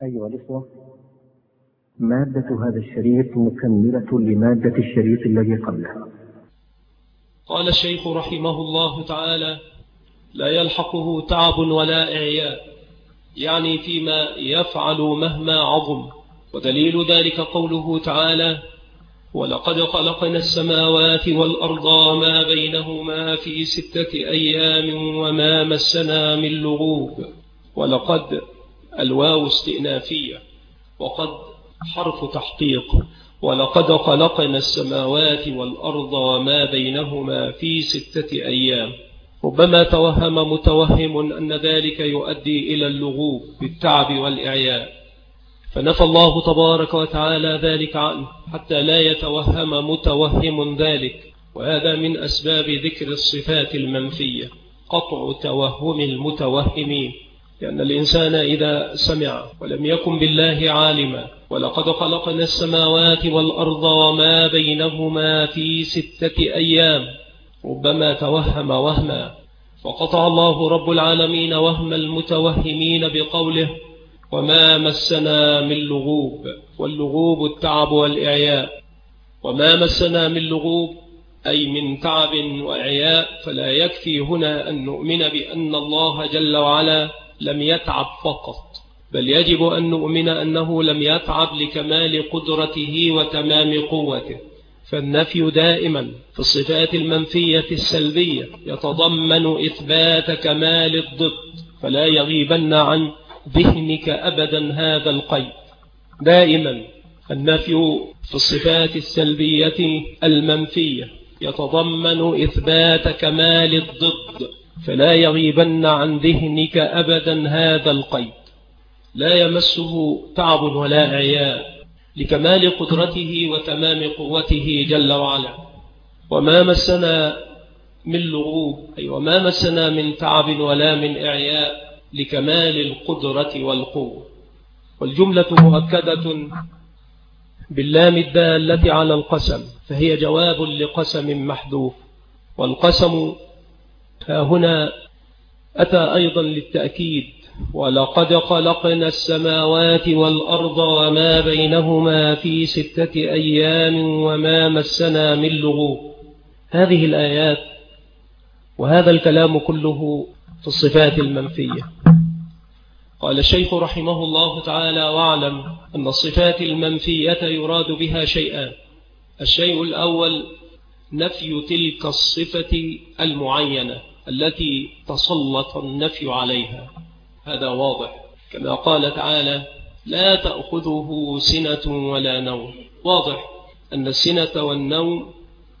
أيها الإخوة، مادة هذا الشريط مكملة لمادة الشريط الذي قبله. قال الشيخ رحمه الله تعالى: لا يلحقه تعب ولا إعياء، يعني فيما يفعل مهما عظم. ودليل ذلك قوله تعالى: ولقد خلقنا السماوات والأرض وما بينهما في 6 أيام وما مسنا من لغوب. ولقد الواو استئنافية، وقد حرف تحقيق. ولقد خلقنا السماوات والأرض وما بينهما في 6 أيام. ربما توهم متوهم أن ذلك يؤدي إلى اللغوب بالتعب والإعياء، فنفى الله تبارك وتعالى ذلك عنه حتى لا يتوهم متوهم ذلك. وهذا من أسباب ذكر الصفات المنفية، قطع توهم المتوهمين، لأن الإنسان إذا سمع ولم يكن بالله عالما ولقد خلقنا السماوات والأرض وما بينهما في 6 أيام، ربما توهم وهما، فقطع الله رب العالمين وهم المتوهمين بقوله: وما مسنا من لغوب. واللغوب التعب والإعياء. وما مسنا من لغوب أي من تعب وإعياء. فلا يكفي هنا أن نؤمن بأن الله جل وعلا لم يتعب فقط، بل يجب أن نؤمن أنه لم يتعب لكمال قدرته وتمام قوته. فالنفي دائما في الصفات المنفية السلبية يتضمن إثبات كمال الضد، فلا يغيبن عن ذهنك أبدا هذا القيد. دائما النفي في الصفات السلبية المنفية يتضمن إثبات كمال الضد، فلا يغيبن عن ذهنك أبدا هذا القيد. لا يمسه تعب ولا إعياء لكمال قدرته وتمام قوته جل وعلا. وما مسنا من لغوب أي وما مسنا من تعب ولا من إعياء لكمال القدرة والقوة. والجملة مؤكدة باللام الدالة على القسم، فهي جواب لقسم محذوف. والقسم هنا أتى أيضا للتأكيد: ولقد خلقنا السماوات والأرض وما بينهما في 6 أيام وما مسنا من لغوب. هذه الآيات وهذا الكلام كله في الصفات المنفية. قال الشيخ رحمه الله تعالى: واعلم أن الصفات المنفية يراد بها شيئان. الشيء الأول نفي تلك الصفة المعينة التي تسلط النفي عليها، هذا واضح، كما قال تعالى: لا تأخذه سنة ولا نوم. واضح أن السنة والنوم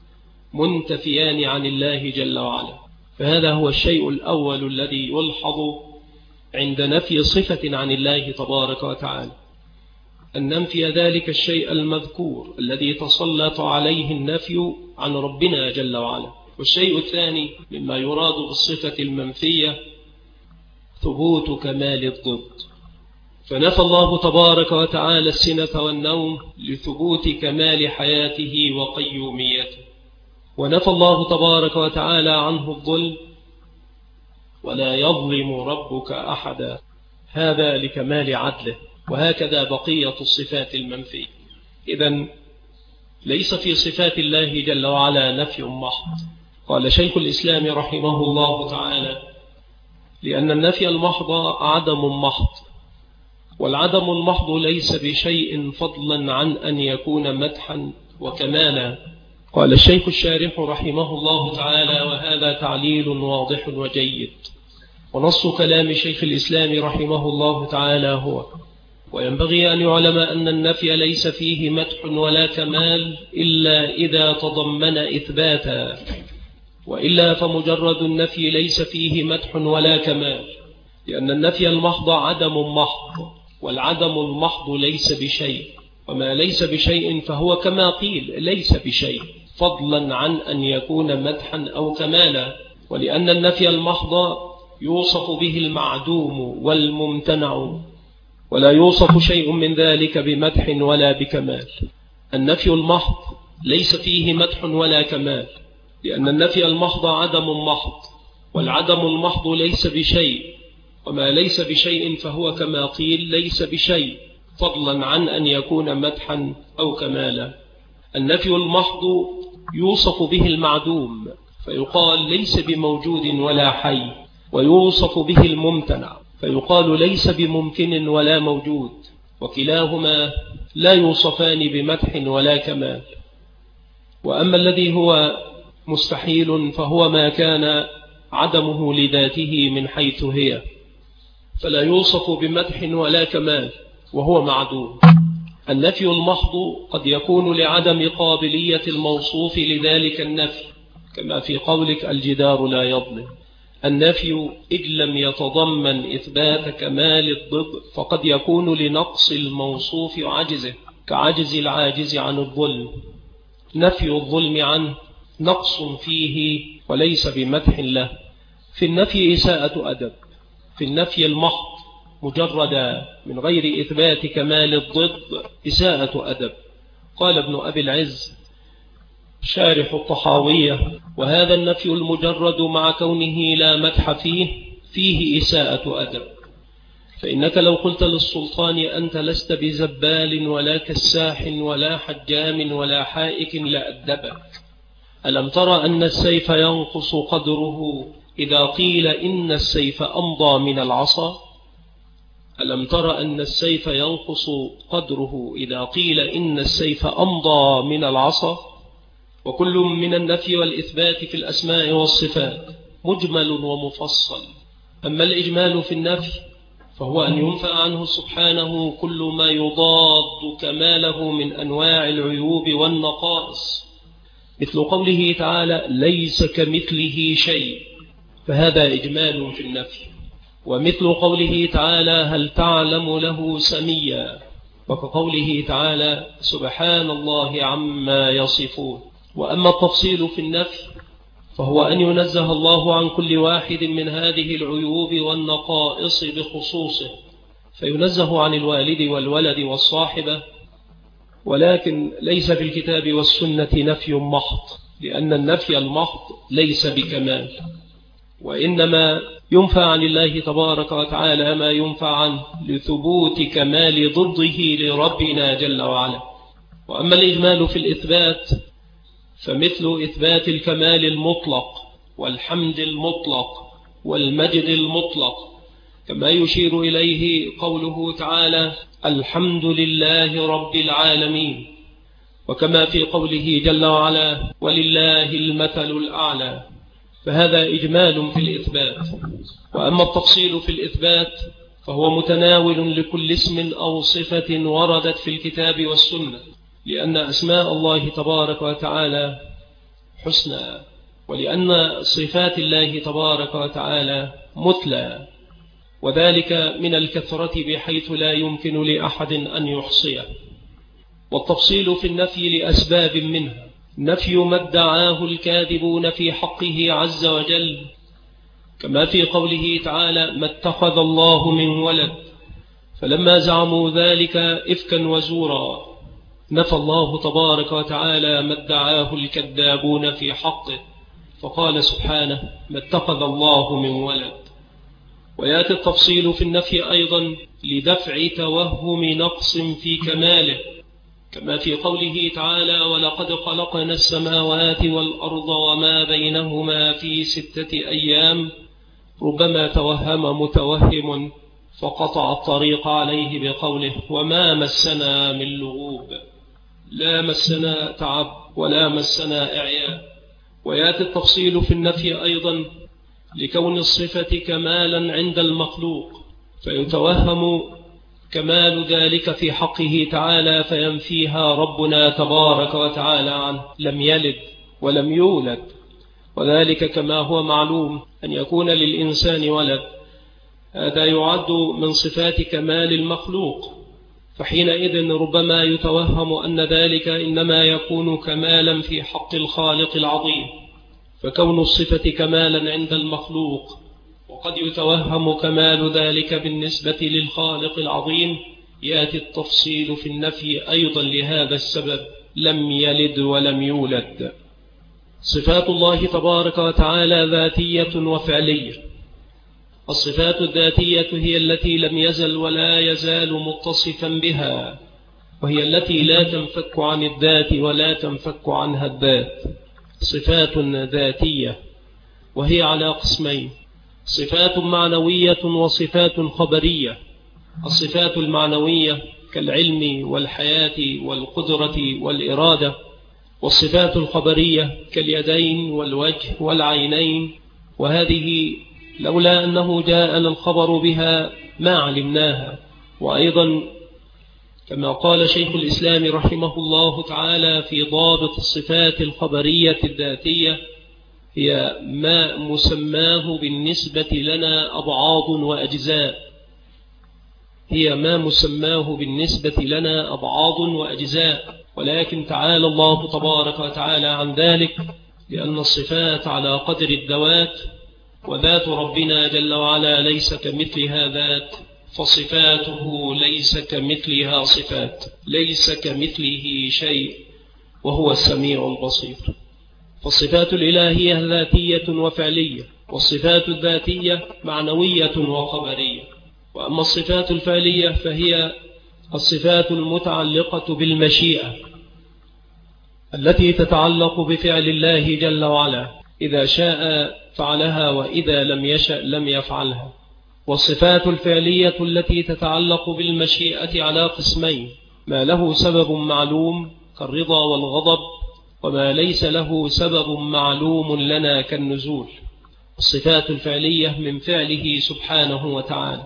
منتفيان عن الله جل وعلا. فهذا هو الشيء الأول الذي يلحظ عند نفي صفة عن الله تبارك وتعالى، أن ننفي ذلك الشيء المذكور الذي تسلط عليه النفي عن ربنا جل وعلا. والشيء الثاني مما يراد بالصفة المنفية ثبوت كمال الضد، فنفى الله تبارك وتعالى السنة والنوم لثبوت كمال حياته وقيوميته. ونفى الله تبارك وتعالى عنه الظلم: ولا يظلم ربك أحدا، هذا لكمال عدله. وهكذا بقية الصفات المنفية. إذن ليس في صفات الله جل وعلا نفي محض. قال شيخ الإسلام رحمه الله تعالى: لأن النفي المحض عدم محض، والعدم المحض ليس بشيء فضلا عن أن يكون مدحا وكمالا. قال الشيخ الشارح رحمه الله تعالى: وهذا تعليل واضح وجيد. ونص كلام شيخ الإسلام رحمه الله تعالى هو: وينبغي أن يعلم أن النفي ليس فيه مدح ولا كمال إلا إذا تضمن إثباتا، وإلا فمجرد النفي ليس فيه مدح ولا كمال، لأن النفي المحض عدم محض، والعدم المحض ليس بشيء، وما ليس بشيء فهو كما قيل ليس بشيء، فضلا عن أن يكون مدحا أو كمالا. ولأن النفي المحض يوصف به المعدوم والممتنع، ولا يوصف شيء من ذلك بمدح ولا بكمال. النفي المحض ليس فيه مدح ولا كمال، لأن النفي المحض عدم محض، والعدم المحض ليس بشيء، وما ليس بشيء فهو كما قيل ليس بشيء، فضلا عن أن يكون مدحا أو كمالا. النفي المحض يوصف به المعدوم فيقال ليس بموجود ولا حي، ويوصف به الممتنع فيقال ليس بممكن ولا موجود، وكلاهما لا يوصفان بمدح ولا كمال. وأما الذي هو مستحيل فهو ما كان عدمه لذاته من حيث هي، فلا يوصف بمدح ولا كمال وهو معدوم. النفي المحض قد يكون لعدم قابلية الموصوف لذلك النفي، كما في قولك الجدار لا يظلم. النفي إذ لم يتضمن إثبات كمال الضد فقد يكون لنقص الموصوف عجزه، كعجز العاجز عن الظلم. نفي الظلم عنه نقص فيه وليس بمدح له. في النفي إساءة أدب، في النفي المحض مجرد من غير إثبات كمال الضد إساءة أدب. قال ابن أبي العز شارح الطحاوية: وهذا النفي المجرد مع كونه لا مدح فيه إساءة أدب. فإنك لو قلت للسلطان أنت لست بزبال ولا كساح ولا حجام ولا حائك لأدبك. ألم ترى أن السيف ينقص قدره إذا قيل إن السيف أمضى من العصا؟ ألم ترى أن السيف ينقص قدره إذا قيل إن السيف أمضى من العصا؟ وكل من النفي والإثبات في الأسماء والصفات مجمل ومفصل. أما الإجمال في النفي فهو أن ينفى عنه سبحانه كل ما يضاد كماله من أنواع العيوب والنقائص، مثل قوله تعالى ليس كمثله شيء، فهذا إجمال في النفي. ومثل قوله تعالى هل تعلم له سميا، وكقوله تعالى سبحان الله عما يصفون. وأما التفصيل في النفي فهو أن ينزه الله عن كل واحد من هذه العيوب والنقائص بخصوصه، فينزه عن الوالد والولد والصاحبة. ولكن ليس في الكتاب والسنة نفي محض، لأن النفي المحض ليس بكمال، وإنما ينفى عن الله تبارك وتعالى ما ينفى عنه لثبوت كمال ضده لربنا جل وعلا. وأما الإجمال في الإثبات فمثل إثبات الكمال المطلق والحمد المطلق والمجد المطلق، كما يشير إليه قوله تعالى الحمد لله رب العالمين، وكما في قوله جل وعلا ولله المثل الأعلى، فهذا إجمال في الإثبات. وأما التفصيل في الإثبات فهو متناول لكل اسم أو صفة وردت في الكتاب والسنة، لأن أسماء الله تبارك وتعالى حسنى، ولأن صفات الله تبارك وتعالى مثلى، وذلك من الكثرة بحيث لا يمكن لأحد أن يحصيه. والتفصيل في النفي لأسباب منها نفي ما ادعاه الكاذبون في حقه عز وجل، كما في قوله تعالى ما اتخذ الله من ولد، فلما زعموا ذلك إفكا وزورا نفى الله تبارك وتعالى ما ادعاه الكذابون في حقه، فقال سبحانه ما اتخذ الله من ولد. ويأتي التفصيل في النفي أيضا لدفع توهم نقص في كماله، كما في قوله تعالى ولقد خلقنا السماوات والأرض وما بينهما في 6 أيام، ربما توهم متوهم فقطع الطريق عليه بقوله وما مسنا من لغوب، لا مسنا تعب ولا مسنا إعياء. ويأتي التفصيل في النفي أيضا لكون الصفة كمالا عند المخلوق، فيتوهم كمال ذلك في حقه تعالى فينفيها ربنا تبارك وتعالى عنه، لم يلد ولم يولد، وذلك كما هو معلوم أن يكون للإنسان ولد، هذا يعد من صفات كمال المخلوق، فحينئذ ربما يتوهم أن ذلك إنما يكون كمالا في حق الخالق العظيم، فكون الصفة كمالا عند المخلوق وقد يتوهم كمال ذلك بالنسبة للخالق العظيم، يأتي التفصيل في النفي أيضا لهذا السبب لم يلد ولم يولد. صفات الله تبارك وتعالى ذاتية وفعلية، الصفات الذاتية هي التي لم يزل ولا يزال متصفا بها، وهي التي لا تنفك عن الذات ولا تنفك عنها الذات. صفات ذاتية وهي على قسمين: صفات معنوية وصفات خبرية. الصفات المعنوية كالعلم والحياة والقدرة والإرادة، والصفات الخبرية كاليدين والوجه والعينين، وهذه لولا أنه جاءنا الخبر بها ما علمناها. وأيضا كما قال شيخ الإسلام رحمه الله تعالى في ضابط الصفات الخبرية الذاتية: هي ما مسماه بالنسبة لنا أبعاض وأجزاء. هي ما مسماه بالنسبة لنا أبعاض وأجزاء، ولكن تعالى الله تبارك وتعالى عن ذلك، لأن الصفات على قدر الذوات، وذات ربنا جل وعلا ليس كمثلها ذات، فصفاته ليس كمثلها صفات، ليس كمثله شيء، وهو السميع البصير. فالصفات الإلهية ذاتية وفعلية، والصفات الذاتية معنوية وخبرية. وأما الصفات الفعلية فهي الصفات المتعلقة بالمشيئة، التي تتعلق بفعل الله جل وعلا، إذا شاء فعلها وإذا لم يشأ لم يفعلها. والصفات الفعلية التي تتعلق بالمشيئة على قسمين: ما له سبب معلوم كالرضا والغضب، وما ليس له سبب معلوم لنا كالنزول. الصفات الفعلية من فعله سبحانه وتعالى.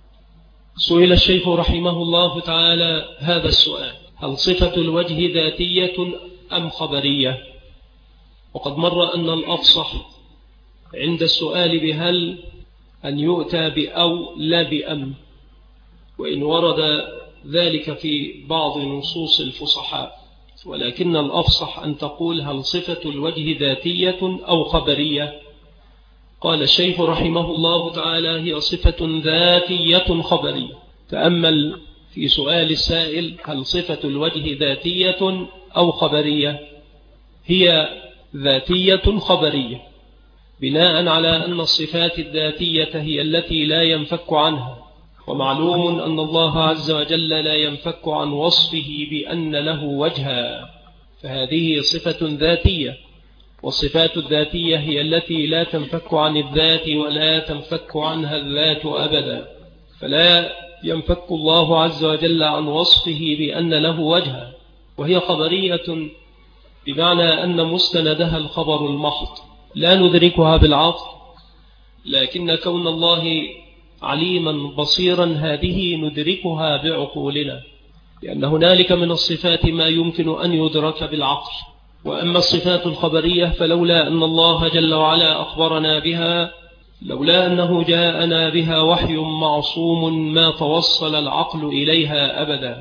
سئل الشيخ رحمه الله تعالى هذا السؤال: هل صفة الوجه ذاتية أم خبرية؟ وقد مر أن الأفصح عند السؤال بهل أن يؤتى بأو لا بأم، وإن ورد ذلك في بعض نصوص الفصحاء، ولكن الأفصح أن تقول هل صفة الوجه ذاتية أو خبرية. قال الشيخ رحمه الله تعالى: هي صفة ذاتية خبرية. تأمل في سؤال السائل: هل صفة الوجه ذاتية أو خبرية؟ هي ذاتية خبرية، بناء على أن الصفات الذاتية هي التي لا ينفك عنها، ومعلوم أن الله عز وجل لا ينفك عن وصفه بأن له وجها، فهذه صفة ذاتية. والصفات الذاتية هي التي لا تنفك عن الذات ولا تنفك عنها الذات أبدا، فلا ينفك الله عز وجل عن وصفه بأن له وجها. وهي خبرية بمعنى أن مستندها الخبر المحض، لا ندركها بالعقل، لكن كون الله عليما بصيرا هذه ندركها بعقولنا، لأن هنالك من الصفات ما يمكن أن يدرك بالعقل. وأما الصفات الخبرية فلولا أن الله جل وعلا أخبرنا بها، لولا أنه جاءنا بها وحي معصوم، ما توصل العقل إليها أبدا.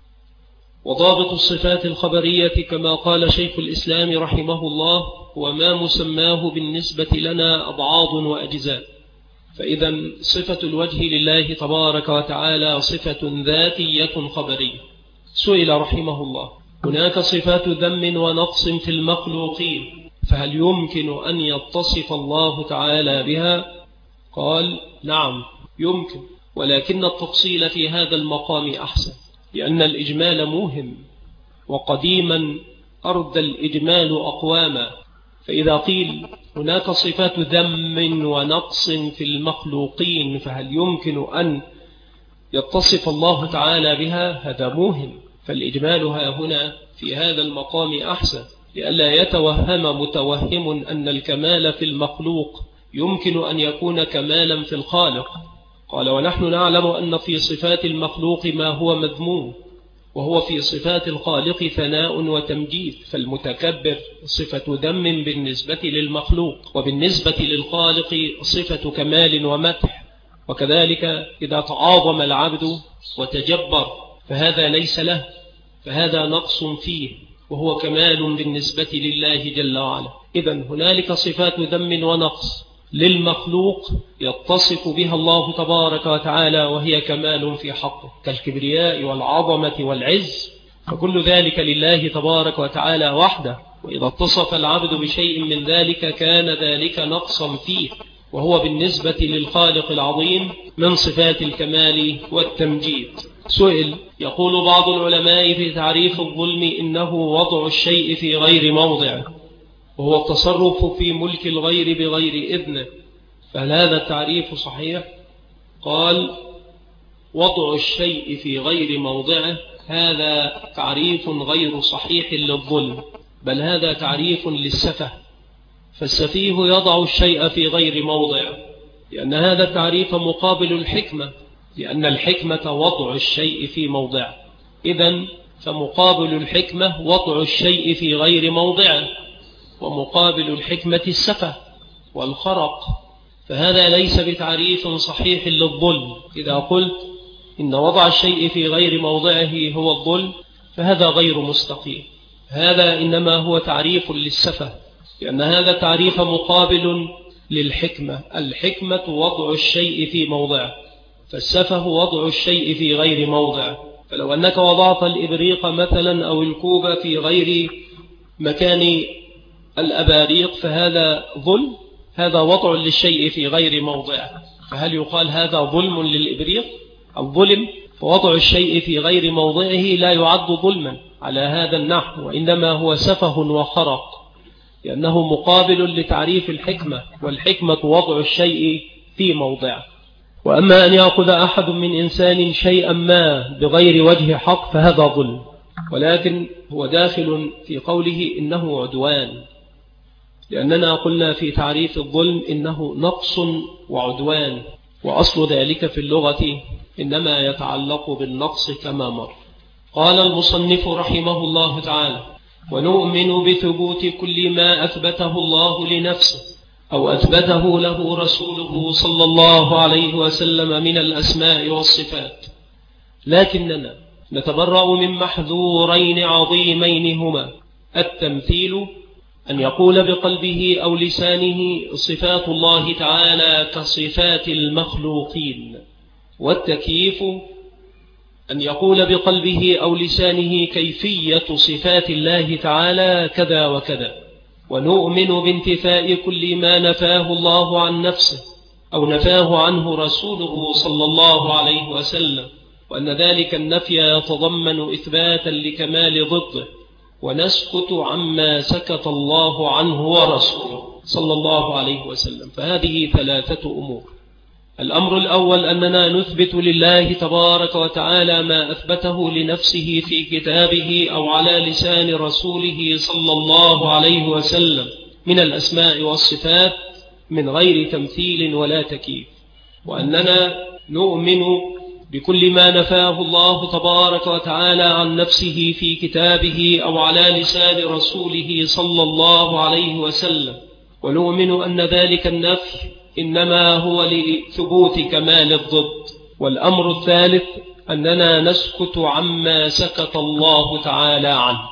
وضابط الصفات الخبرية كما قال شيخ الإسلام رحمه الله: وما مسماه بالنسبة لنا أبعاض وأجزاء. فإذا صفة الوجه لله تبارك وتعالى صفة ذاتية خبرية. سئل رحمه الله: هناك صفات ذم ونقص في المخلوقين، فهل يمكن أن يتصف الله تعالى بها؟ قال: نعم يمكن، ولكن التفصيل في هذا المقام أحسن، لأن الإجمال موهم، وقديما أردى الإجمال أقواما. فإذا قيل هناك صفات ذم ونقص في المخلوقين، فهل يمكن أن يتصف الله تعالى بها؟ هذا موهم، فالإجمال هنا في هذا المقام أحسن، لئلا يتوهم متوهم أن الكمال في المخلوق يمكن أن يكون كمالا في الخالق. قال: ونحن نعلم أن في صفات المخلوق ما هو مذموم، وهو في صفات الخالق ثناء وتمجيد، فالمتكبر صفة ذم بالنسبة للمخلوق، وبالنسبة للخالق صفة كمال ومدح. وكذلك إذا تعاظم العبد وتجبر فهذا ليس له، فهذا نقص فيه، وهو كمال بالنسبة لله جل وعلا. إذن هنالك صفات ذم ونقص للمخلوق يتصف بها الله تبارك وتعالى، وهي كمال في حقه، كالكبرياء والعظمة والعز، فكل ذلك لله تبارك وتعالى وحده. وإذا اتصف العبد بشيء من ذلك كان ذلك نقصا فيه، وهو بالنسبة للخالق العظيم من صفات الكمال والتمجيد. سئل يقول بعض العلماء في تعريف الظلم إنه وضع الشيء في غير موضعه، وهو التصرف في ملك الغير بغير إذنه، فهل هذا التعريف صحيح؟ قال وضع الشيء في غير موضعه هذا تعريف غير صحيح للظلم، بل هذا تعريف للسفه، فالسفيه يضع الشيء في غير موضعه، لأن هذا التعريف مقابل الحكمة، لأن الحكمة وضع الشيء في موضعه، إذن فمقابل الحكمة وضع الشيء في غير موضعه، ومقابل الحكمة السفه والخرق، فهذا ليس بتعريف صحيح للظلم. إذا قلت إن وضع الشيء في غير موضعه هو الظلم فهذا غير مستقيم، هذا إنما هو تعريف للسفه، لأن هذا تعريف مقابل للحكمة، الحكمة وضع الشيء في موضعه، فالسفه وضع الشيء في غير موضعه. فلو أنك وضعت الإبريق مثلا أو الكوب في غير مكان الأباريق فهذا ظلم، هذا وضع للشيء في غير موضعه، فهل يقال هذا ظلم للإبريق؟ الظلم فوضع الشيء في غير موضعه لا يعد ظلما على هذا النحو، وإنما هو سفه وخرق، لأنه مقابل لتعريف الحكمة، والحكمة وضع الشيء في موضعه. وأما أن يأخذ أحد من إنسان شيئا ما بغير وجه حق فهذا ظلم، ولكن هو داخل في قوله إنه عدوان، لأننا قلنا في تعريف الظلم إنه نقص وعدوان، وأصل ذلك في اللغة إنما يتعلق بالنقص كما مر. قال المصنف رحمه الله تعالى: ونؤمن بثبوت كل ما أثبته الله لنفسه أو أثبته له رسوله صلى الله عليه وسلم من الأسماء والصفات، لكننا نتبرأ من محذورين عظيمين هما التمثيل، أن يقول بقلبه أو لسانه صفات الله تعالى كصفات المخلوقين، والتكييف أن يقول بقلبه أو لسانه كيفية صفات الله تعالى كذا وكذا. ونؤمن بانتفاء كل ما نفاه الله عن نفسه أو نفاه عنه رسوله صلى الله عليه وسلم، وأن ذلك النفي يتضمن إثباتا لكمال ضده، ونسكت عما سكت الله عنه ورسوله صلى الله عليه وسلم. فهذه ثلاثة أمور. الأمر الأول أننا نثبت لله تبارك وتعالى ما أثبته لنفسه في كتابه أو على لسان رسوله صلى الله عليه وسلم من الأسماء والصفات من غير تمثيل ولا تكييف، وأننا نؤمن بكل ما نفاه الله تبارك وتعالى عن نفسه في كتابه أو على لسان رسوله صلى الله عليه وسلم، ونؤمن أن ذلك النفي إنما هو لثبوت كمال الضد. والأمر الثالث أننا نسكت عما سكت الله تعالى عنه.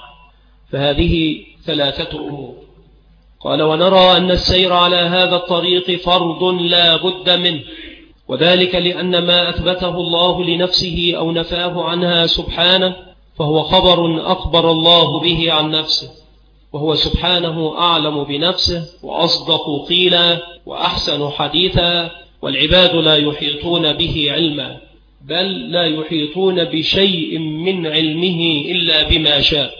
فهذه ثلاثة أمور. قال: ونرى أن السير على هذا الطريق فرض لا بد منه، وذلك لأن ما أثبته الله لنفسه أو نفاه عنها سبحانه فهو خبر أخبر الله به عن نفسه، وهو سبحانه أعلم بنفسه وأصدق قيلا وأحسن حديثا، والعباد لا يحيطون به علما، بل لا يحيطون بشيء من علمه إلا بما شاء.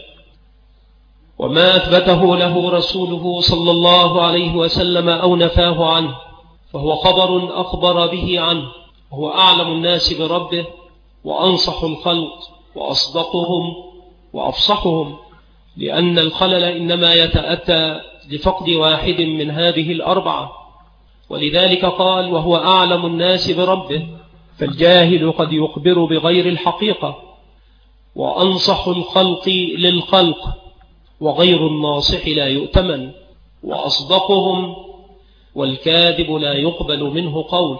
وما أثبته له رسوله صلى الله عليه وسلم أو نفاه عنه فهو خبر أخبر به عنه، وهو أعلم الناس بربه وأنصح الخلق وأصدقهم وأفصحهم، لأن الخلل إنما يتأتى لفقد واحد من هذه الأربعة، ولذلك قال: وهو أعلم الناس بربه، فالجاهل قد يخبر بغير الحقيقة، وأنصح الخلق للخلق، وغير الناصح لا يؤتمن، وأصدقهم، والكاذب لا يقبل منه قول،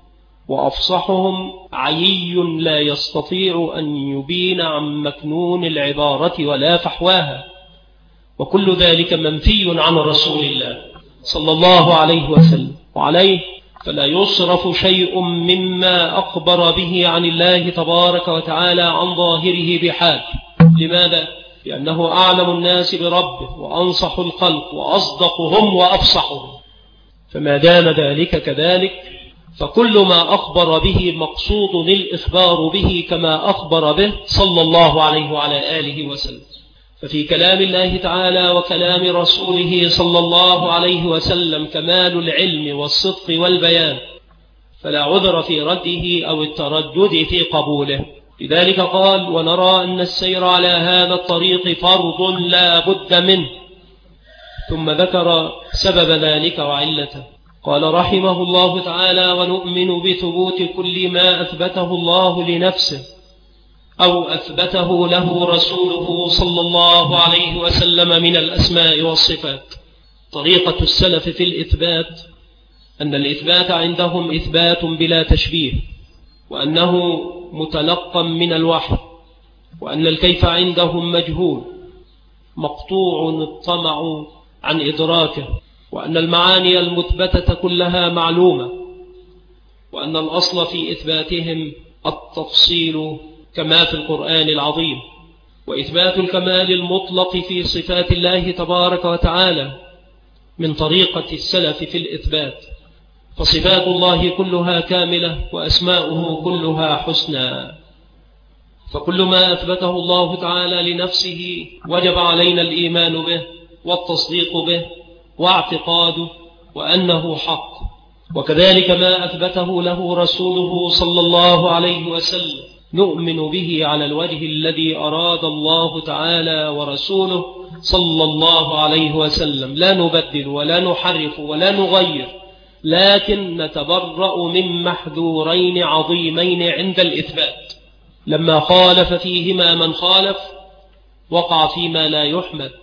وأفصحهم عيي لا يستطيع أن يبين عن مكنون العبارة ولا فحواها، وكل ذلك منفي عن رسول الله صلى الله عليه وسلم، وعليه فلا يصرف شيء مما أخبر به عن الله تبارك وتعالى عن ظاهره بحال. لماذا؟ لأنه أعلم الناس بربه وأنصح الخلق وأصدقهم وأفصحهم، فما دام ذلك كذلك فكل ما أخبر به مقصود الإخبار به كما أخبر به صلى الله عليه وعلى آله وسلم. ففي كلام الله تعالى وكلام رسوله صلى الله عليه وسلم كمال العلم والصدق والبيان، فلا عذر في رده أو التردد في قبوله. لذلك قال: ونرى أن السير على هذا الطريق فرض لا بد منه. ثم ذكر سبب ذلك وعلته. قال رحمه الله تعالى: ونؤمن بثبوت كل ما أثبته الله لنفسه أو أثبته له رسوله صلى الله عليه وسلم من الأسماء والصفات. طريقة السلف في الإثبات أن الإثبات عندهم إثبات بلا تشبيه، وأنه متلقى من الوحي، وأن الكيف عندهم مجهول مقطوع الطمع عن إدراكه، وأن المعاني المثبتة كلها معلومة، وأن الأصل في إثباتهم التفصيل كما في القرآن العظيم، وإثبات الكمال المطلق في صفات الله تبارك وتعالى من طريقة السلف في الإثبات. فصفات الله كلها كاملة وأسماؤه كلها حسنى، فكل ما أثبته الله تعالى لنفسه وجب علينا الإيمان به والتصديق به واعتقاده وأنه حق، وكذلك ما أثبته له رسوله صلى الله عليه وسلم نؤمن به على الوجه الذي أراد الله تعالى ورسوله صلى الله عليه وسلم، لا نبدل ولا نحرف ولا نغير، لكن نتبرأ من محذورين عظيمين عند الإثبات. لما خالف فيهما من خالف وقع فيما لا يحمد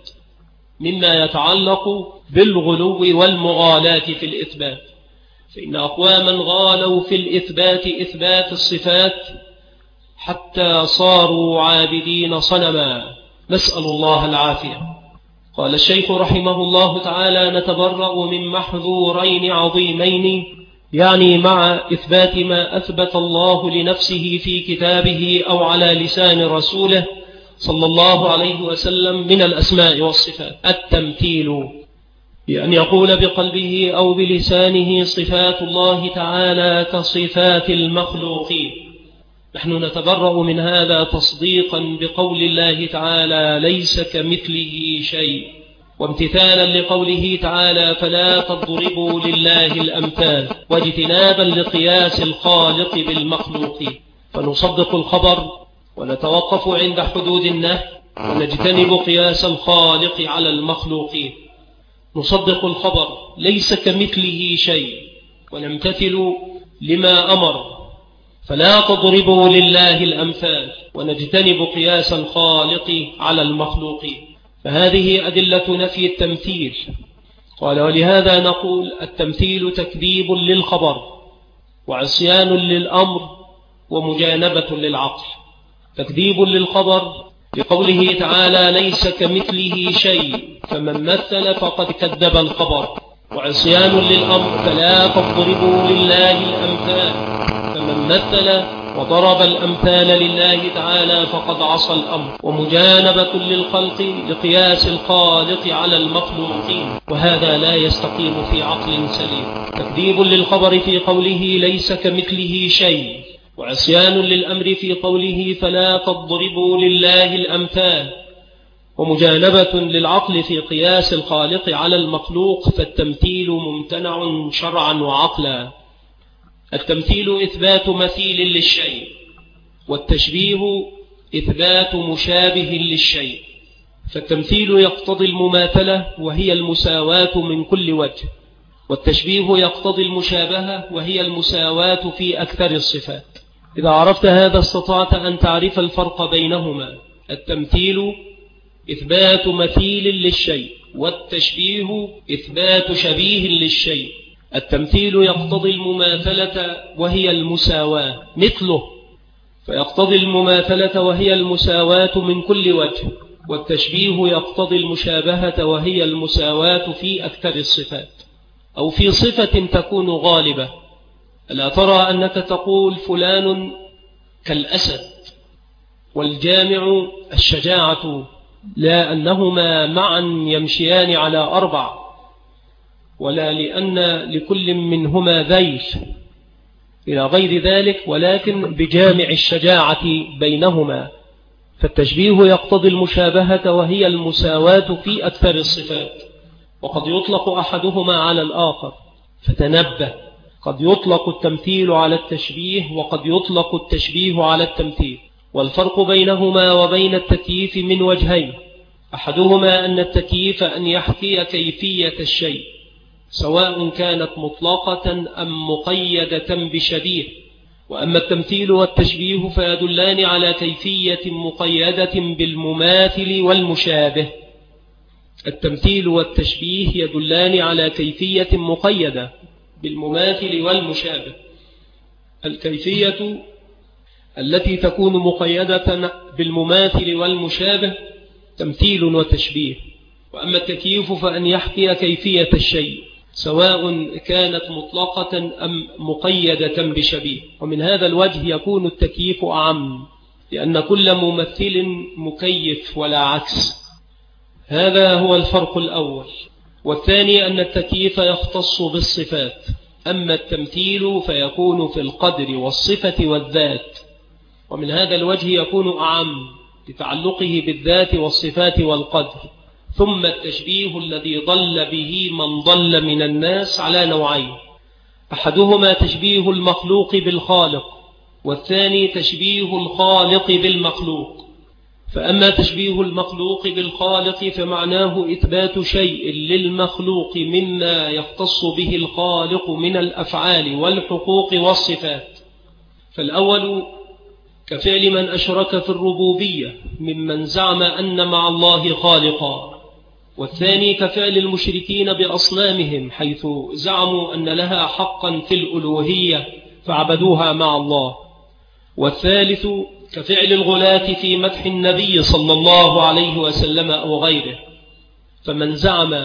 مما يتعلق بالغلو والمغالاة في الإثبات، فإن أقواما غالوا في الإثبات إثبات الصفات حتى صاروا عابدين صنما، نسأل الله العافية. قال الشيخ رحمه الله تعالى: نتبرأ من محذورين عظيمين، يعني مع إثبات ما أثبت الله لنفسه في كتابه أو على لسان رسوله صلى الله عليه وسلم من الأسماء والصفات. التمثيل بأن يقول بقلبه أو بلسانه صفات الله تعالى كصفات المخلوقين. نحن نتبرأ من هذا تصديقا بقول الله تعالى: ليس كمثله شيء، وامتثالا لقوله تعالى: فلا تضربوا لله الأمثال، واجتنابا لقياس الخالق بالمخلوقين. فنصدق الخبر ونتوقف عند حدود النهي، ونجتنب قياس الخالق على المخلوقين. نصدق الخبر ليس كمثله شيء، ونمتثل لما أمر، فلا تضربوا لله الأمثال، ونجتنب قياس الخالق على المخلوقين. فهذه أدلة نفي التمثيل. قال: ولهذا نقول التمثيل تكذيب للخبر وعصيان للأمر ومجانبة للعقل. تكذيب للخبر بقوله تعالى: ليس كمثله شيء، فمن مثل فقد كذب الخبر. وعصيان للأمر: فلا تضربوا لله الأمثال، فمن مثل وضرب الأمثال لله تعالى فقد عصى الأمر. ومجانبة للخلق لقياس الخالق على المخلوقين، وهذا لا يستقيم في عقل سليم. تكذيب للخبر في قوله ليس كمثله شيء، وعصيان للأمر في قوله فلا تضربوا لله الأمثال، ومجانبة للعقل في قياس الخالق على المخلوق. فالتمثيل ممتنع شرعا وعقلا. التمثيل إثبات مثيل للشيء، والتشبيه إثبات مشابه للشيء. فالتمثيل يقتضي المماثلة وهي المساواة من كل وجه، والتشبيه يقتضي المشابهة وهي المساواة في أكثر الصفات. إذا عرفت هذا استطعت أن تعرف الفرق بينهما. التمثيل إثبات مثيل للشيء، والتشبيه إثبات شبيه للشيء. التمثيل يقتضي المماثلة وهي المساواة مثله، فيقتضي المماثلة وهي المساواة من كل وجه، والتشبيه يقتضي المشابهة وهي المساواة في أكثر الصفات، أو في صفة تكون غالبة. ألا ترى أنك تقول فلان كالأسد، والجامع الشجاعة، لا أنهما معا يمشيان على 4، ولا لأن لكل منهما ذيل إلى غير ذلك، ولكن بجامع الشجاعة بينهما. فالتشبيه يقتضي المشابهة وهي المساواة في أكثر الصفات، وقد يطلق أحدهما على الآخر. فتنبه، قد يطلق التمثيل على التشبيه وقد يطلق التشبيه على التمثيل. والفرق بينهما وبين التكييف من وجهين: أحدهما أن التكييف أن يحكي كيفية الشيء سواء كانت مطلقة أم مقيدة بشبيه، وأما التمثيل والتشبيه فيدلان على كيفية مقيدة بالمماثل والمشابه. التمثيل والتشبيه يدلان على كيفية مقيدة بالمماثل والمشابه. الكيفية التي تكون مقيدة بالمماثل والمشابه تمثيل وتشبيه. وأما التكييف فأن يحكي كيفية الشيء سواء كانت مطلقة أم مقيدة بشبيه. ومن هذا الوجه يكون التكييف أعم، لأن كل ممثل مكيف ولا عكس. هذا هو الفرق الأول. والثاني أن التكييف يختص بالصفات، أما التمثيل فيكون في القدر والصفة والذات. ومن هذا الوجه يكون أعم لتعلقه بالذات والصفات والقدر. ثم التشبيه الذي ضل به من ضل من الناس على نوعين: أحدهما تشبيه المخلوق بالخالق، والثاني تشبيه الخالق بالمخلوق. فأما تشبيه المخلوق بالخالق فمعناه إثبات شيء للمخلوق مما يختص به الخالق من الأفعال والحقوق والصفات. فالأول كفعل من أشرك في الربوبية ممن زعم أن مع الله خالقا، والثاني كفعل المشركين بأصنامهم حيث زعموا أن لها حقا في الألوهية فعبدوها مع الله. والثالث كفعل الغلاة في مدح النبي صلى الله عليه وسلم أو غيره. فمن زعم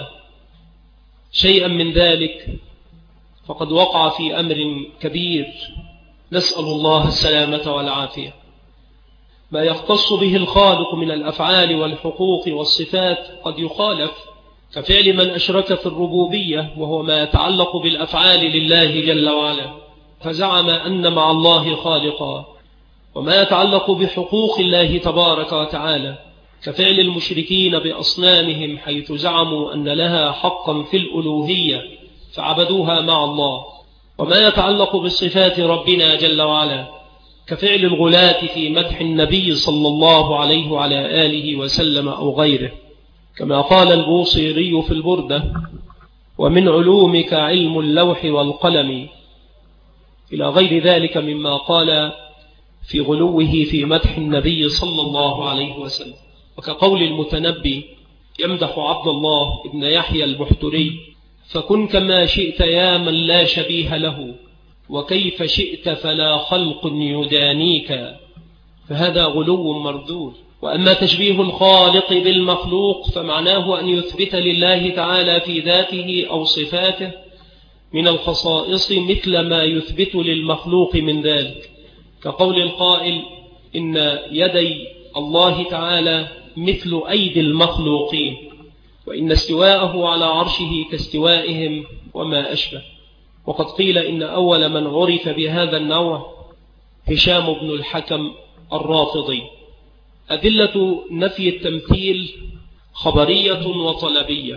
شيئا من ذلك فقد وقع في أمر كبير، نسأل الله السلامة والعافية. ما يختص به الخالق من الأفعال والحقوق والصفات قد يخالف، كفعل من أشرك في الربوبية وهو ما يتعلق بالأفعال لله جل وعلا فزعم أن مع الله خالقا، وما يتعلق بحقوق الله تبارك وتعالى كفعل المشركين بأصنامهم حيث زعموا أن لها حقا في الألوهية فعبدوها مع الله، وما يتعلق بالصفات ربنا جل وعلا كفعل الغلاة في مدح النبي صلى الله عليه وعلى آله وسلم أو غيره. كما قال البوصيري في البردة: ومن علومك علم اللوح والقلم، إلى غير ذلك مما قال في غلوه في مدح النبي صلى الله عليه وسلم. وكقول المتنبي يمدح عبد الله ابن يحيى البحتري: فكن كما شئت يا من لا شبيه له، وكيف شئت فلا خلق يدانيك. فهذا غلو مردود. وأما تشبيه الخالق بالمخلوق فمعناه أن يثبت لله تعالى في ذاته أو صفاته من الخصائص مثل ما يثبت للمخلوق من ذلك، كقول القائل: إن يدي الله تعالى مثل أيدي المخلوقين، وإن استواءه على عرشه كاستوائهم وما أشبه. وقد قيل إن أول من عرف بهذا النوع هشام بن الحكم الرافضي. أدلة نفي التمثيل خبرية وطلبية،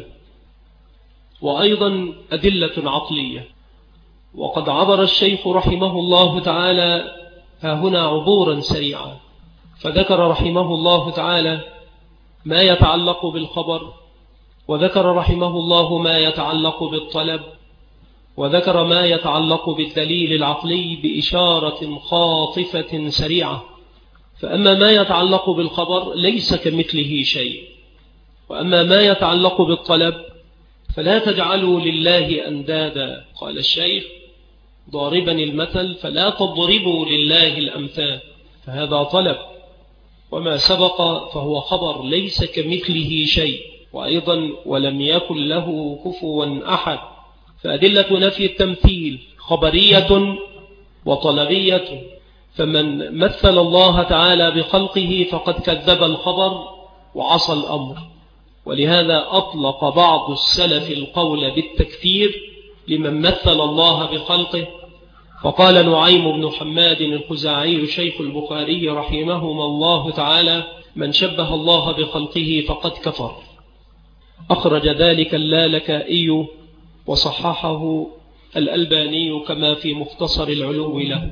وأيضا أدلة عقلية. وقد عبر الشيخ رحمه الله تعالى هنا عبورا سريعا، فذكر رحمه الله تعالى ما يتعلق بالخبر، وذكر رحمه الله ما يتعلق بالطلب، وذكر ما يتعلق بالدليل العقلي بإشارة خاطفة سريعة. فأما ما يتعلق بالخبر ليس كمثله شيء، وأما ما يتعلق بالطلب فلا تجعلوا لله أندادا، قال الشيخ ضاربا المثل: فلا تضربوا لله الأمثال. فهذا طلب، وما سبق فهو خبر ليس كمثله شيء، وأيضا ولم يكن له كفوا أحد. فأدلة نفي التمثيل خبرية وطلبية، فمن مثل الله تعالى بخلقه فقد كذب الخبر وعصى الأمر، ولهذا أطلق بعض السلف القول بالتكفير لمن مثل الله بخلقه، فقال نعيم بن حماد الخزاعي شيخ البخاري رحمهما الله تعالى: من شبه الله بخلقه فقد كفر. أخرج ذلك اللالكائي وصححه الألباني كما في مختصر العلو له،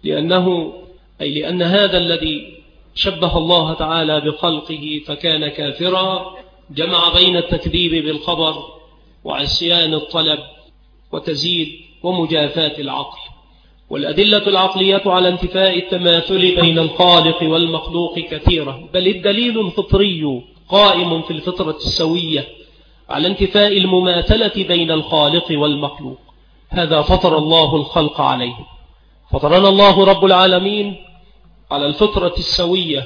لأن هذا الذي شبه الله تعالى بخلقه فكان كافرا جمع بين التكذيب بالخبر وعصيان الطلب وتزيد ومجافاة العقل. والأدلة العقلية على انتفاء التماثل بين الخالق والمخلوق كثيرة، بل الدليل الفطري قائم في الفطرة السوية على انتفاء المماثلة بين الخالق والمخلوق. هذا فطر الله الخلق عليه، فطرنا الله رب العالمين على الفطرة السوية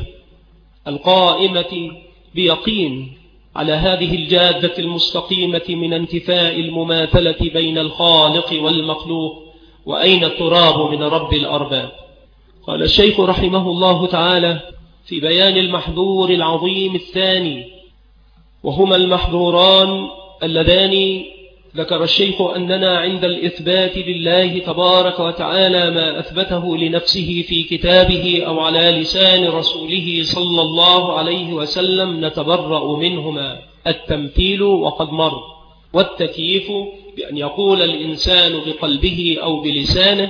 القائمة بيقين على هذه الجادة المستقيمة من انتفاء المماثلة بين الخالق والمخلوق. وأين التراب من رب الأرباب؟ قال الشيخ رحمه الله تعالى في بيان المحذور العظيم الثاني، وهما المحذوران اللذان ذكر الشيخ أننا عند الإثبات لله تبارك وتعالى ما أثبته لنفسه في كتابه أو على لسان رسوله صلى الله عليه وسلم نتبرأ منهما: التمثيل وقد مر، والتكييف بأن يقول الإنسان بقلبه أو بلسانه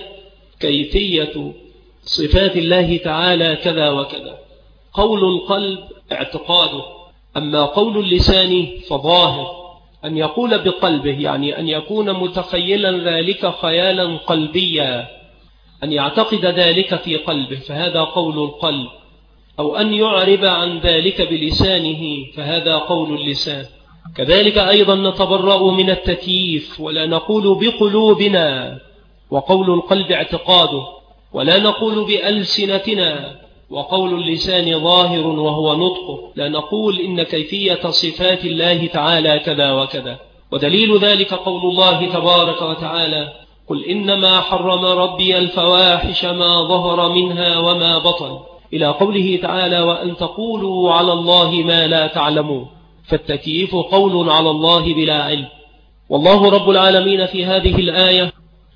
كيفية صفات الله تعالى كذا وكذا. قول القلب اعتقاده، أما قول اللسان فظاهر، أن يقول بقلبه يعني أن يكون متخيلا ذلك خيالا قلبيا، أن يعتقد ذلك في قلبه فهذا قول القلب، أو أن يعرب عن ذلك بلسانه فهذا قول اللسان. كذلك أيضا نتبرأ من التكييف ولا نقول بقلوبنا، وقول القلب اعتقاده، ولا نقول بألسنتنا، وقول اللسان ظاهر وهو نطقه، لا نقول إن كيفية صفات الله تعالى كذا وكذا. ودليل ذلك قول الله تبارك وتعالى: قل إنما حرم ربي الفواحش ما ظهر منها وما بطن، إلى قوله تعالى: وأن تقولوا على الله ما لا تعلمون. فالتكييف قول على الله بلا علم. والله رب العالمين في هذه الآية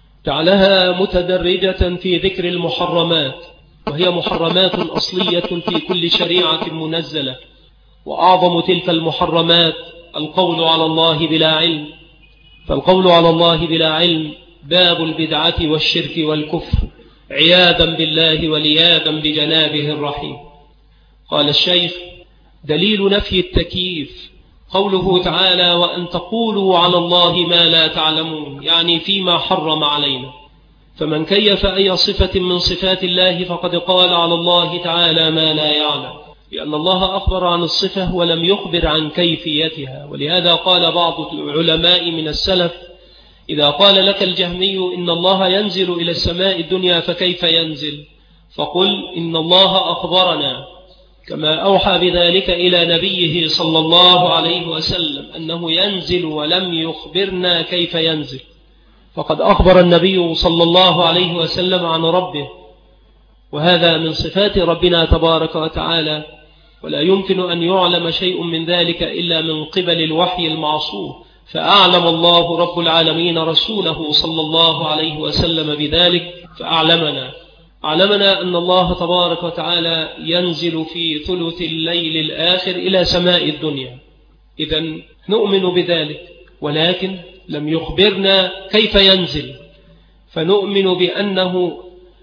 جعلها متدرجة في ذكر المحرمات، وهي محرمات أصلية في كل شريعة منزلة، وأعظم تلك المحرمات القول على الله بلا علم. فالقول على الله بلا علم باب البدعة والشرك والكفر، عياذا بالله ولياذا بجنابه الرحيم. قال الشيخ: دليل نفي التكييف قوله تعالى: وأن تقولوا على الله ما لا تعلمون، يعني فيما حرم علينا. فمن كيف أي صفة من صفات الله فقد قال على الله تعالى ما لا يعلم، لأن الله أخبر عن الصفة ولم يخبر عن كيفيتها. ولهذا قال بعض العلماء من السلف: إذا قال لك الجهمي إن الله ينزل إلى السماء الدنيا فكيف ينزل؟ فقل إن الله أخبرنا كما أوحى بذلك إلى نبيه صلى الله عليه وسلم أنه ينزل ولم يخبرنا كيف ينزل. فقد أخبر النبي صلى الله عليه وسلم عن ربه، وهذا من صفات ربنا تبارك وتعالى، ولا يمكن أن يعلم شيء من ذلك إلا من قبل الوحي المعصوم. فأعلم الله رب العالمين رسوله صلى الله عليه وسلم بذلك، فأعلمنا أن الله تبارك وتعالى ينزل في ثلث الليل الآخر إلى سماء الدنيا. إذن نؤمن بذلك، ولكن لم يخبرنا كيف ينزل، فنؤمن بأنه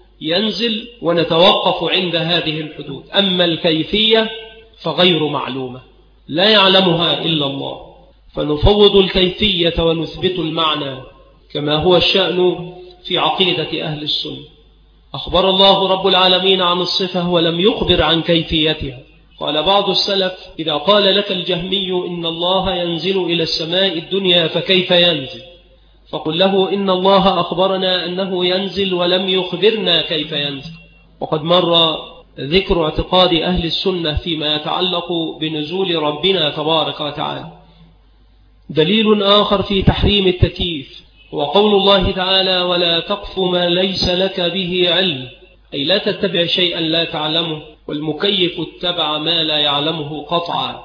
ينزل ونتوقف عند هذه الحدود. أما الكيفية فغير معلومة لا يعلمها إلا الله، فنفوض الكيفية ونثبت المعنى كما هو الشأن في عقيدة أهل السنة. أخبر الله رب العالمين عن الصفة ولم يخبر عن كيفيتها. قال بعض السلف: إذا قال لك الجهمي إن الله ينزل إلى السماء الدنيا فكيف ينزل؟ فقل له إن الله أخبرنا أنه ينزل ولم يخبرنا كيف ينزل. وقد مر ذكر اعتقاد أهل السنة فيما يتعلق بنزول ربنا تبارك وتعالى. دليل آخر في تحريم التكييف هو قول الله تعالى: ولا تقف ما ليس لك به علم، أي لا تتبع شيئا لا تعلمه، والمكيف اتبع ما لا يعلمه قطعا.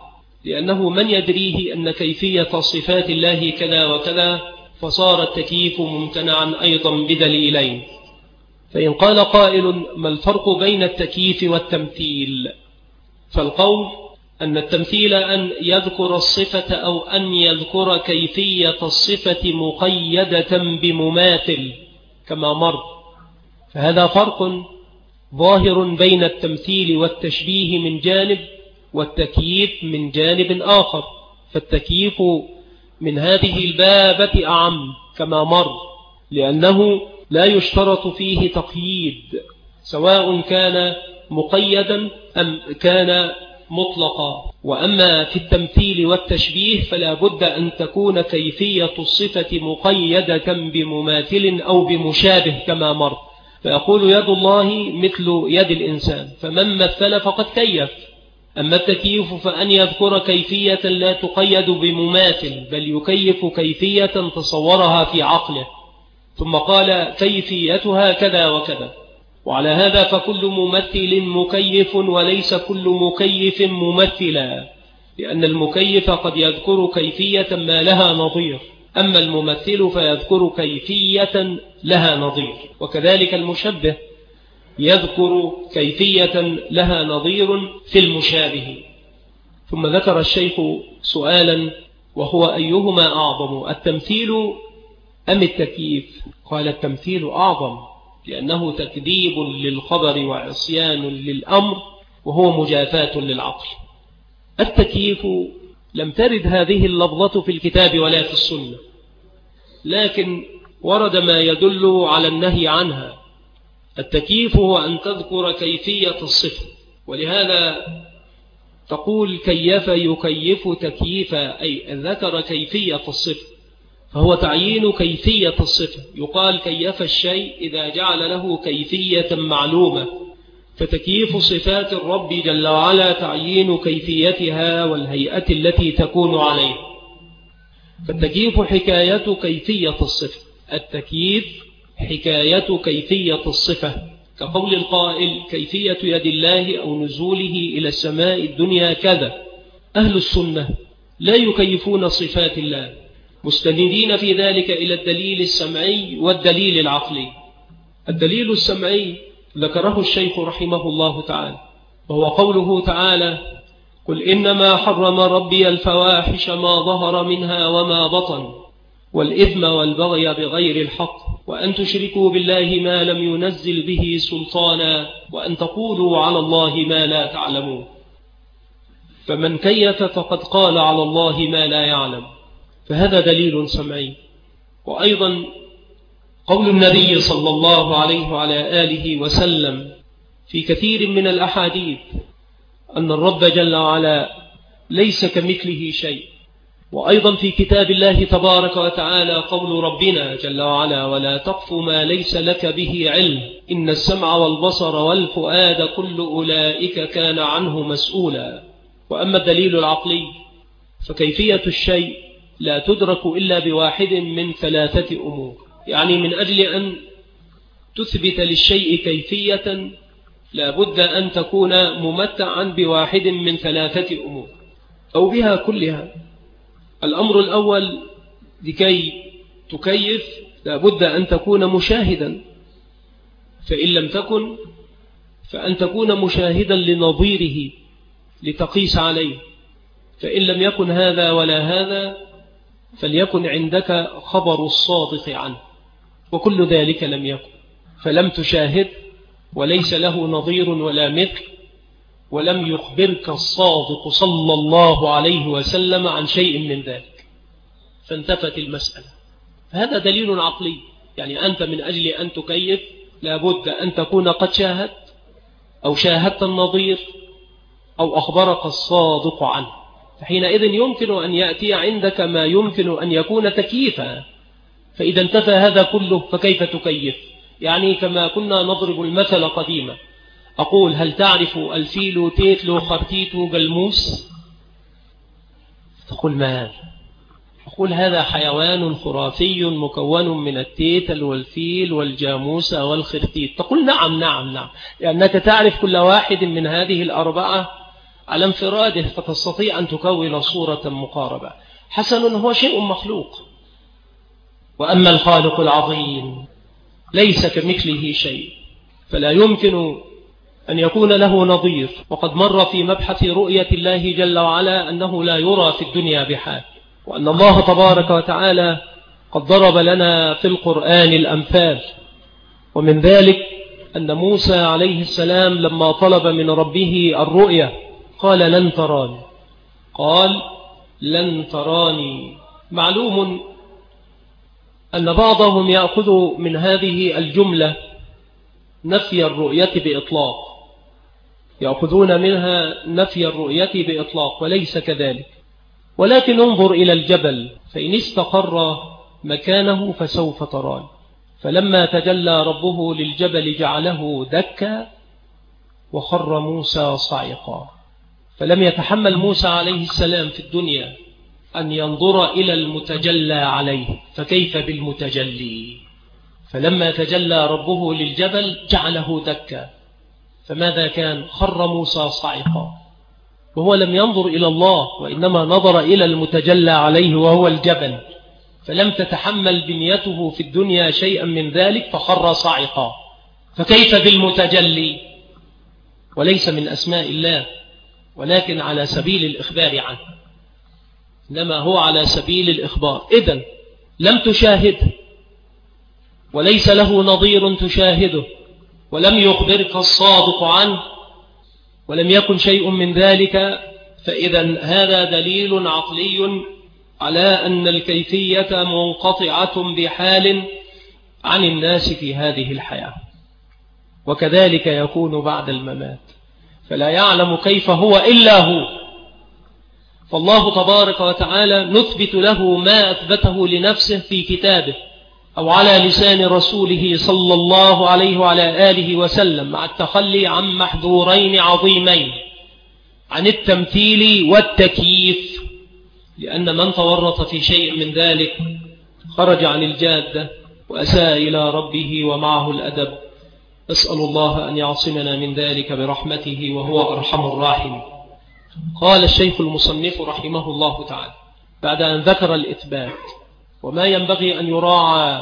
لأنه من يدريه أن كيفية صفات الله كذا وكذا، فصار التكييف ممتنعا أيضا بدليلين. فإن قال قائل ما الفرق بين التكييف والتمثيل؟ فالقول أن التمثيل أن يذكر الصفة أو أن يذكر كيفية الصفة مقيدة بمماثل كما مر، فهذا فرق ظاهر بين التمثيل والتشبيه من جانب، والتكييف من جانب آخر. فالتكييف من هذه البابة أعم كما مر، لأنه لا يشترط فيه تقييد سواء كان مقيدا أم كان مطلقا. وأما في التمثيل والتشبيه فلا بد أن تكون كيفية الصفة مقيدة بمماثل أو بمشابه كما مر. فيقول يد الله مثل يد الإنسان، فمن مثل فقد كيف. أما التكييف فأن يذكر كيفية لا تقيد بمماثل، بل يكيف كيفية تصورها في عقله ثم قال كيفيتها كذا وكذا. وعلى هذا فكل ممثل مكيف وليس كل مكيف ممثلا، لأن المكيف قد يذكر كيفية ما لها نظير، أما الممثل فيذكر كيفية لها نظير. وكذلك المشبه يذكر كيفية لها نظير في المشابه. ثم ذكر الشيخ سؤالا وهو أيهما أعظم، التمثيل أم التكييف؟ قال التمثيل أعظم، لأنه تكذيب للخبر وعصيان للأمر وهو مجافاة للعقل. التكييف لم ترد هذه اللفظة في الكتاب ولا في السنة، لكن ورد ما يدل على النهي عنها. التكييف هو أن تذكر كيفية الصفة، ولهذا تقول كيف يكيف تكييفا، أي ذكر كيفية الصفة، فهو تعيين كيفية الصفة. يقال كيف الشيء إذا جعل له كيفية معلومة، فتكييف صفات الرب جل وعلا تعيين كيفيتها والهيئة التي تكون عليه. فالتكييف حكاية كيفية الصفة، التكييف حكاية كيفية الصفة، كقول القائل كيفية يد الله أو نزوله إلى السماء الدنيا كذا. أهل السنة لا يكيفون صفات الله، مستندين في ذلك إلى الدليل السمعي والدليل العقلي. الدليل السمعي ذكره الشيخ رحمه الله تعالى، وهو قوله تعالى قل إنما حرم ربي الفواحش ما ظهر منها وما بطن والإثم والبغي بغير الحق وأن تشركوا بالله ما لم ينزل به سلطانا وأن تقولوا على الله ما لا تعلمون. فمن كيف فقد قال على الله ما لا يعلم، فهذا دليل سمعي. وأيضا قول النبي صلى الله عليه وعلى آله وسلم في كثير من الأحاديث أن الرب جل وعلا ليس كمثله شيء. وأيضا في كتاب الله تبارك وتعالى قول ربنا جل وعلا ولا تقف ما ليس لك به علم إن السمع والبصر والفؤاد كل أولئك كان عنه مسؤولا. وأما الدليل العقلي فكيفية الشيء لا تدرك إلا بواحد من ثلاثة أمور، يعني من أجل أن تثبت للشيء كيفية لا بد أن تكون ممتعا بواحد من ثلاثة أمور أو بها كلها. الأمر الأول لكي تكيف لا بد أن تكون مشاهدا، فإن لم تكن فأن تكون مشاهدا لنظيره لتقيس عليه، فإن لم يكن هذا ولا هذا فليكن عندك خبر الصادق عنه، وكل ذلك لم يكن، فلم تشاهد وليس له نظير ولا مثل، ولم يخبرك الصادق صلى الله عليه وسلم عن شيء من ذلك، فانتفت المسألة. فهذا دليل عقلي، يعني أنت من أجل أن تكيف لابد أن تكون قد شاهدت أو شاهدت النظير أو أخبرك الصادق عنه، فحينئذ يمكن أن يأتي عندك ما يمكن أن يكون تكييفا. فإذا انتفى هذا كله فكيف تكيف؟ يعني كما كنا نضرب المثل قديما، أقول هل تعرف الفيل تيتلو خرتيتو جلموس؟ تقول ما هذا؟ أقول هذا حيوان خرافي مكون من التيتل والفيل والجاموس والخرتيت. تقول نعم نعم نعم، لأنك تعرف كل واحد من هذه الأربعة على انفراده فتستطيع أن تكون صورة مقاربة. حسن هو شيء مخلوق، وأما الخالق العظيم ليس كمثله شيء، فلا يمكن أن يكون له نظير. وقد مر في مبحث رؤية الله جل وعلا أنه لا يرى في الدنيا بحال، وأن الله تبارك وتعالى قد ضرب لنا في القرآن الأمثال. ومن ذلك أن موسى عليه السلام لما طلب من ربه الرؤية قال لن تراني، قال لن تراني. معلوم أن بعضهم يأخذ من هذه الجملة نفي الرؤية بإطلاق، يأخذون منها نفي الرؤية بإطلاق، وليس كذلك. ولكن انظر إلى الجبل، فإن استقر مكانه فسوف تراني. فلما تجلى ربه للجبل جعله دكا وخر موسى صعقا. فلم يتحمل موسى عليه السلام في الدنيا أن ينظر إلى المتجلى عليه، فكيف بالمتجلي؟ فلما تجلى ربه للجبل جعله دكا، فماذا كان؟ خر موسى صعقا، وهو لم ينظر إلى الله، وإنما نظر إلى المتجلى عليه وهو الجبل، فلم تتحمل بنيته في الدنيا شيئا من ذلك فخر صعقا. فكيف بالمتجلي؟ وليس من أسماء الله، ولكن على سبيل الإخبار عنه، إنما هو على سبيل الإخبار. إذن لم تشاهده، وليس له نظير تشاهده، ولم يخبرك الصادق عنه، ولم يكن شيء من ذلك، فإذا هذا دليل عقلي على أن الكيفية منقطعة بحال عن الناس في هذه الحياة. وكذلك يكون بعد الممات، فلا يعلم كيف هو إلا هو. فالله تبارك وتعالى نثبت له ما أثبته لنفسه في كتابه أو على لسان رسوله صلى الله عليه وعلى آله وسلم، مع التخلي عن محذورين عظيمين، عن التمثيل والتكييف، لأن من تورط في شيء من ذلك خرج عن الجادة وأساء إلى ربه ومعه الأدب. أسأل الله أن يعصمنا من ذلك برحمته وهو أرحم الراحمين. قال الشيخ المصنف رحمه الله تعالى بعد أن ذكر الإثبات وما ينبغي أن يراعى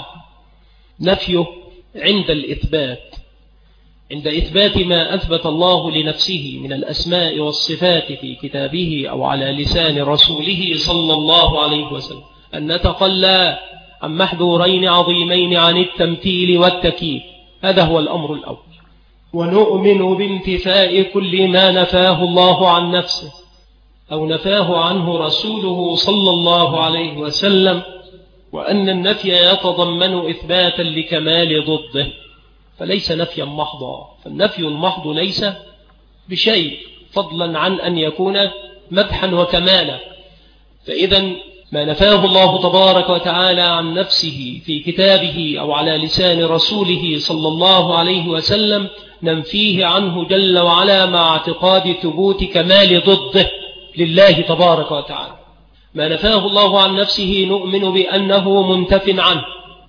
نفيه عند الإثبات، عند إثبات ما أثبت الله لنفسه من الأسماء والصفات في كتابه أو على لسان رسوله صلى الله عليه وسلم، أن نتخلى عن محذورين عظيمين عن التمثيل والتكييف. هذا هو الأمر الأول. ونؤمن بانتفاء كل ما نفاه الله عن نفسه أو نفاه عنه رسوله صلى الله عليه وسلم، وأن النفي يتضمن إثباتا لكمال ضده، فليس نفيا محضا، فالنفي المحض ليس بشيء فضلا عن أن يكون مدحا وكمالا. فإذا ما نفاه الله تبارك وتعالى عن نفسه في كتابه أو على لسان رسوله صلى الله عليه وسلم ننفيه عنه جل وعلا مع اعتقاد ثبوت كمال ضده لله تبارك وتعالى. ما نفاه الله عن نفسه نؤمن بأنه منتف عنه،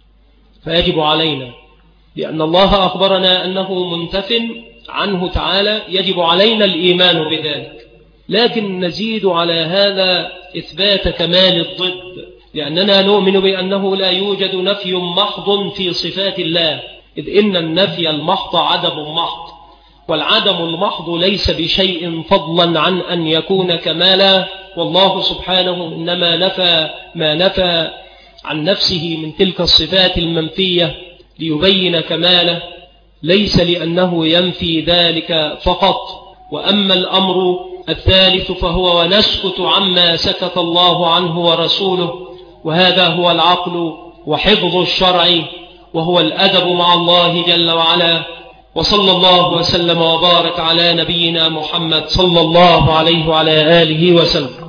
فيجب علينا، لأن الله أخبرنا أنه منتف عنه تعالى، يجب علينا الإيمان بذلك. لكن نزيد على هذا إثبات كمال الضد، لأننا نؤمن بأنه لا يوجد نفي محض في صفات الله، إذ إن النفي المحض عدم محض، والعدم المحض ليس بشيء فضلا عن أن يكون كمالا. والله سبحانه إنما نفى ما نفى عن نفسه من تلك الصفات المنفية ليبين كماله، ليس لأنه ينفي ذلك فقط. وأما الأمر الثالث فهو ونسكت عما سكت الله عنه ورسوله، وهذا هو العقل وحفظ الشرع، وهو الأدب مع الله جل وعلا. وصلى الله وسلم وبارك على نبينا محمد صلى الله عليه وعلى آله وسلم.